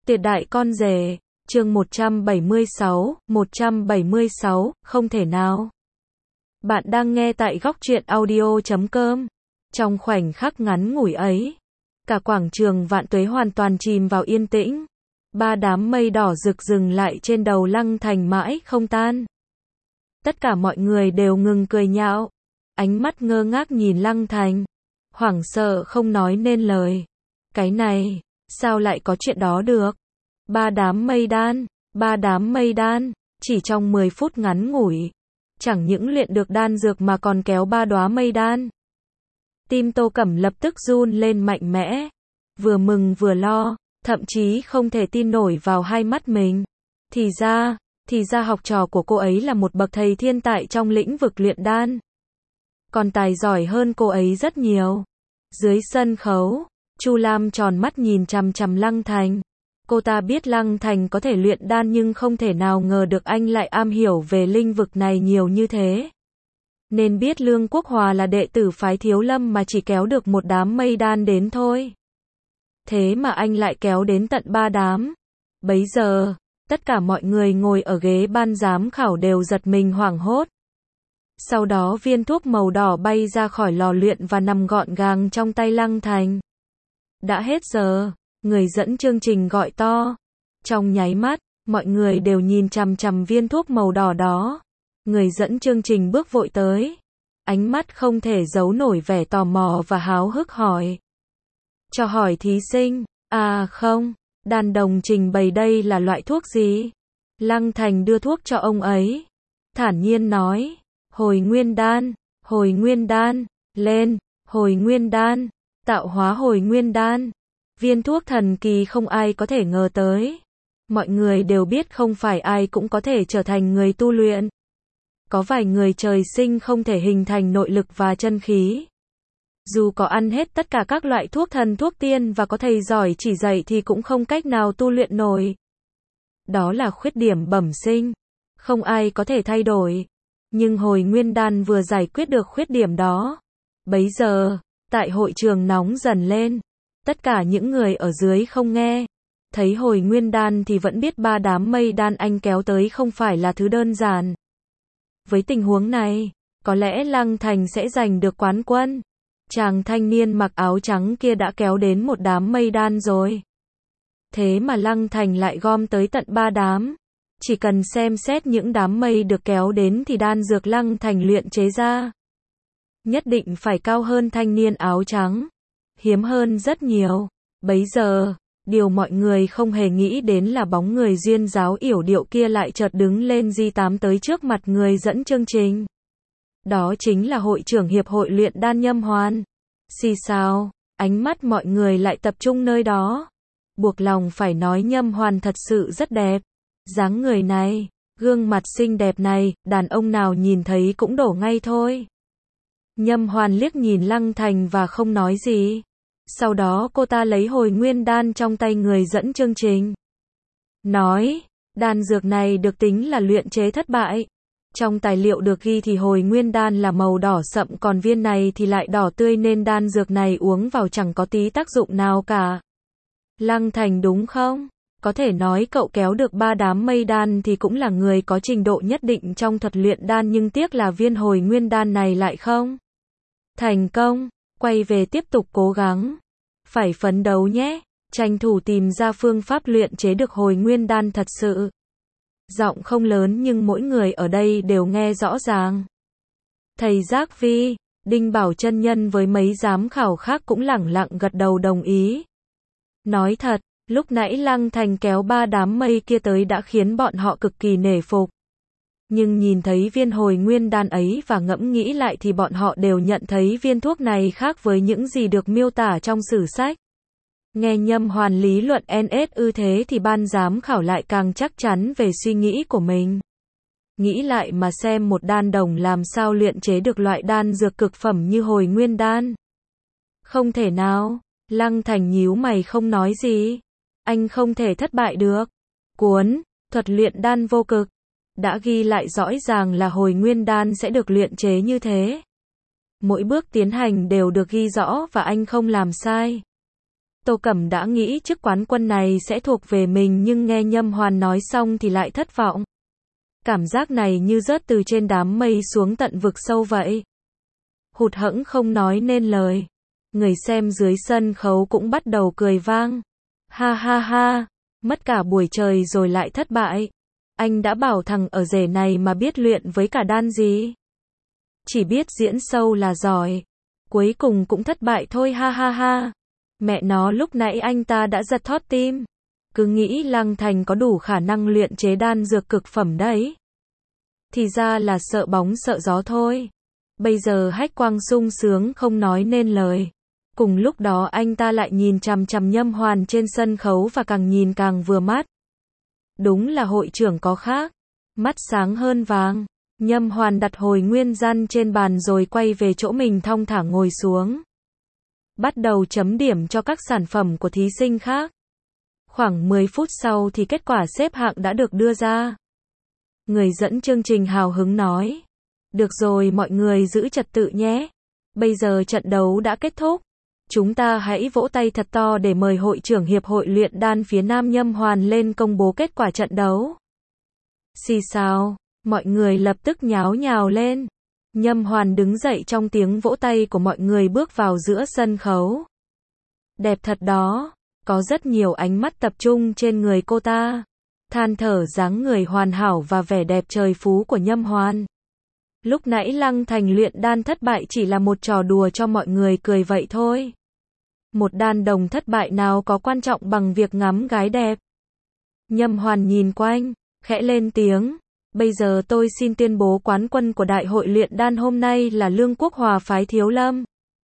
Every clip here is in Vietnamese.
Tuyệt đại con rể, chương 176, không thể nào. Bạn đang nghe tại góc truyện audio.com. Trong khoảnh khắc ngắn ngủi ấy, cả quảng trường Vạn Tuế hoàn toàn chìm vào yên tĩnh. Ba đám mây đỏ rực dừng lại trên đầu Lăng Thành mãi không tan. Tất cả mọi người đều ngừng cười nhạo, ánh mắt ngơ ngác nhìn Lăng Thành, hoảng sợ không nói nên lời. Cái này, sao lại có chuyện đó được? Ba đám mây đan, chỉ trong 10 phút ngắn ngủi, chẳng những luyện được đan dược mà còn kéo ba đóa mây đan. Tim Tô Cẩm lập tức run lên mạnh mẽ, vừa mừng vừa lo, thậm chí không thể tin nổi vào hai mắt mình. Thì ra học trò của cô ấy là một bậc thầy thiên tài trong lĩnh vực luyện đan. Còn tài giỏi hơn cô ấy rất nhiều. Dưới sân khấu, Chu Lam tròn mắt nhìn chằm chằm Lăng Thành. Cô ta biết Lăng Thành có thể luyện đan nhưng không thể nào ngờ được anh lại am hiểu về lĩnh vực này nhiều như thế. Nên biết Lương Quốc Hòa là đệ tử phái Thiếu Lâm mà chỉ kéo được một đám mây đan đến thôi. Thế mà anh lại kéo đến tận ba đám. Bấy giờ, tất cả mọi người ngồi ở ghế ban giám khảo đều giật mình hoảng hốt. Sau đó viên thuốc màu đỏ bay ra khỏi lò luyện và nằm gọn gàng trong tay Lăng Thành. Đã hết giờ, người dẫn chương trình gọi to. Trong nháy mắt, mọi người đều nhìn chằm chằm viên thuốc màu đỏ đó. Người dẫn chương trình bước vội tới. Ánh mắt không thể giấu nổi vẻ tò mò và háo hức hỏi. Cho hỏi thí sinh, không, đàn đồng trình bày đây là loại thuốc gì? Lăng Thành đưa thuốc cho ông ấy. Thản nhiên nói, hồi nguyên đan, lên, hồi nguyên đan, tạo hóa hồi nguyên đan. Viên thuốc thần kỳ không ai có thể ngờ tới. Mọi người đều biết không phải ai cũng có thể trở thành người tu luyện. Có vài người trời sinh không thể hình thành nội lực và chân khí. Dù có ăn hết tất cả các loại thuốc thần thuốc tiên và có thầy giỏi chỉ dạy thì cũng không cách nào tu luyện nổi. Đó là khuyết điểm bẩm sinh, không ai có thể thay đổi. Nhưng hồi nguyên đan vừa giải quyết được khuyết điểm đó. Bấy giờ, tại hội trường nóng dần lên. Tất cả những người ở dưới không nghe. Thấy hồi nguyên đan thì vẫn biết ba đám mây đan anh kéo tới không phải là thứ đơn giản. Với tình huống này, có lẽ Lăng Thành sẽ giành được quán quân. Chàng thanh niên mặc áo trắng kia đã kéo đến một đám mây đan rồi. Thế mà Lăng Thành lại gom tới tận ba đám. Chỉ cần xem xét những đám mây được kéo đến thì đan dược Lăng Thành luyện chế ra nhất định phải cao hơn thanh niên áo trắng. Hiếm hơn rất nhiều. Bấy giờ, điều mọi người không hề nghĩ đến là bóng người duyên dáng yểu điệu kia lại chợt đứng lên G8 tới trước mặt người dẫn chương trình. Đó chính là hội trưởng hiệp hội luyện đan Nhâm Hoàn. Xì xào, ánh mắt mọi người lại tập trung nơi đó. Buộc lòng phải nói Nhâm Hoàn thật sự rất đẹp. Dáng người này, gương mặt xinh đẹp này, đàn ông nào nhìn thấy cũng đổ ngay thôi. Nhâm Hoàn liếc nhìn Lăng Thành và không nói gì. Sau đó cô ta lấy hồi nguyên đan trong tay người dẫn chương trình. Nói, đan dược này được tính là luyện chế thất bại. Trong tài liệu được ghi thì hồi nguyên đan là màu đỏ sậm còn viên này thì lại đỏ tươi nên đan dược này uống vào chẳng có tí tác dụng nào cả. Lăng Thành đúng không? Có thể nói cậu kéo được ba đám mây đan thì cũng là người có trình độ nhất định trong thuật luyện đan nhưng tiếc là viên hồi nguyên đan này lại không thành công. Quay về tiếp tục cố gắng. Phải phấn đấu nhé. Tranh thủ tìm ra phương pháp luyện chế được hồi nguyên đan thật sự. Giọng không lớn nhưng mỗi người ở đây đều nghe rõ ràng. Thầy Giác Vi, Đinh Bảo chân nhân với mấy giám khảo khác cũng lẳng lặng gật đầu đồng ý. Nói thật, lúc nãy Lăng Thành kéo ba đám mây kia tới đã khiến bọn họ cực kỳ nể phục. Nhưng nhìn thấy viên hồi nguyên đan ấy và ngẫm nghĩ lại thì bọn họ đều nhận thấy viên thuốc này khác với những gì được miêu tả trong sử sách. Nghe Nhâm Hoàn lý luận NS thế thì ban giám khảo lại càng chắc chắn về suy nghĩ của mình. Nghĩ lại mà xem một đan đồng làm sao luyện chế được loại đan dược cực phẩm như hồi nguyên đan. Không thể nào. Lăng Thành nhíu mày không nói gì. Anh không thể thất bại được. Cuốn thuật luyện đan vô cực đã ghi lại rõ ràng là hồi nguyên đan sẽ được luyện chế như thế. Mỗi bước tiến hành đều được ghi rõ và anh không làm sai. Tô Cẩm đã nghĩ chức quán quân này sẽ thuộc về mình nhưng nghe Nhâm Hoàn nói xong thì lại thất vọng. Cảm giác này như rớt từ trên đám mây xuống tận vực sâu vậy. Hụt hẫng không nói nên lời. Người xem dưới sân khấu cũng bắt đầu cười vang. Ha ha ha, mất cả buổi trời rồi lại thất bại. Anh đã bảo thằng ở rể này mà biết luyện với cả đan gì. Chỉ biết diễn sâu là giỏi. Cuối cùng cũng thất bại thôi ha ha ha. Mẹ nó lúc nãy anh ta đã giật thót tim. Cứ nghĩ Lăng Thành có đủ khả năng luyện chế đan dược cực phẩm đấy. Thì ra là sợ bóng sợ gió thôi. Bây giờ Hách Quang sung sướng không nói nên lời. Cùng lúc đó anh ta lại nhìn chằm chằm Nhâm Hoàn trên sân khấu và càng nhìn càng vừa mắt. Đúng là hội trưởng có khác. Mắt sáng hơn vàng. Nhâm Hoàn đặt hồi nguyên gian trên bàn rồi quay về chỗ mình thong thả ngồi xuống. Bắt đầu chấm điểm cho các sản phẩm của thí sinh khác. Khoảng 10 phút sau thì kết quả xếp hạng đã được đưa ra. Người dẫn chương trình hào hứng nói. Được rồi mọi người giữ trật tự nhé. Bây giờ trận đấu đã kết thúc. Chúng ta hãy vỗ tay thật to để mời hội trưởng Hiệp hội luyện đan phía Nam Nhâm Hoàn lên công bố kết quả trận đấu. Xì xào, mọi người lập tức nháo nhào lên. Nhâm Hoàn đứng dậy trong tiếng vỗ tay của mọi người bước vào giữa sân khấu. Đẹp thật đó, có rất nhiều ánh mắt tập trung trên người cô ta. Than thở dáng người hoàn hảo và vẻ đẹp trời phú của Nhâm Hoàn. Lúc nãy Lăng Thành luyện đan thất bại chỉ là một trò đùa cho mọi người cười vậy thôi. Một đan đồng thất bại nào có quan trọng bằng việc ngắm gái đẹp. Nhâm Hoàn nhìn quanh, khẽ lên tiếng. Bây giờ tôi xin tuyên bố quán quân của đại hội luyện đan hôm nay là Lương Quốc Hòa phái Thiếu Lâm.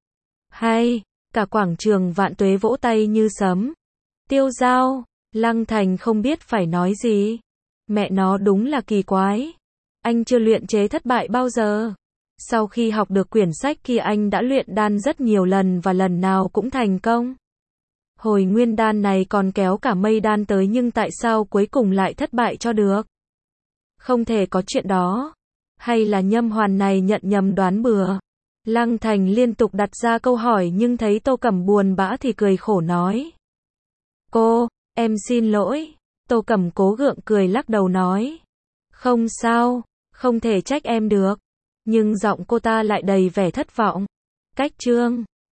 Hay, cả quảng trường Vạn Tuế vỗ tay như sấm. Tiêu Dao, Lăng Thành không biết phải nói gì. Mẹ nó đúng là kỳ quái. Anh chưa luyện chế thất bại bao giờ. Sau khi học được quyển sách kia anh đã luyện đan rất nhiều lần và lần nào cũng thành công. Hồi nguyên đan này còn kéo cả mây đan tới nhưng tại sao cuối cùng lại thất bại cho được? Không thể có chuyện đó. Hay là Nhâm Hoàn này nhận nhầm đoán bừa? Lăng Thành liên tục đặt ra câu hỏi nhưng thấy Tô Cẩm buồn bã thì cười khổ nói. Cô, em xin lỗi. Tô Cẩm cố gượng cười lắc đầu nói. Không sao, không thể trách em được. Nhưng giọng cô ta lại đầy vẻ thất vọng. Cách chương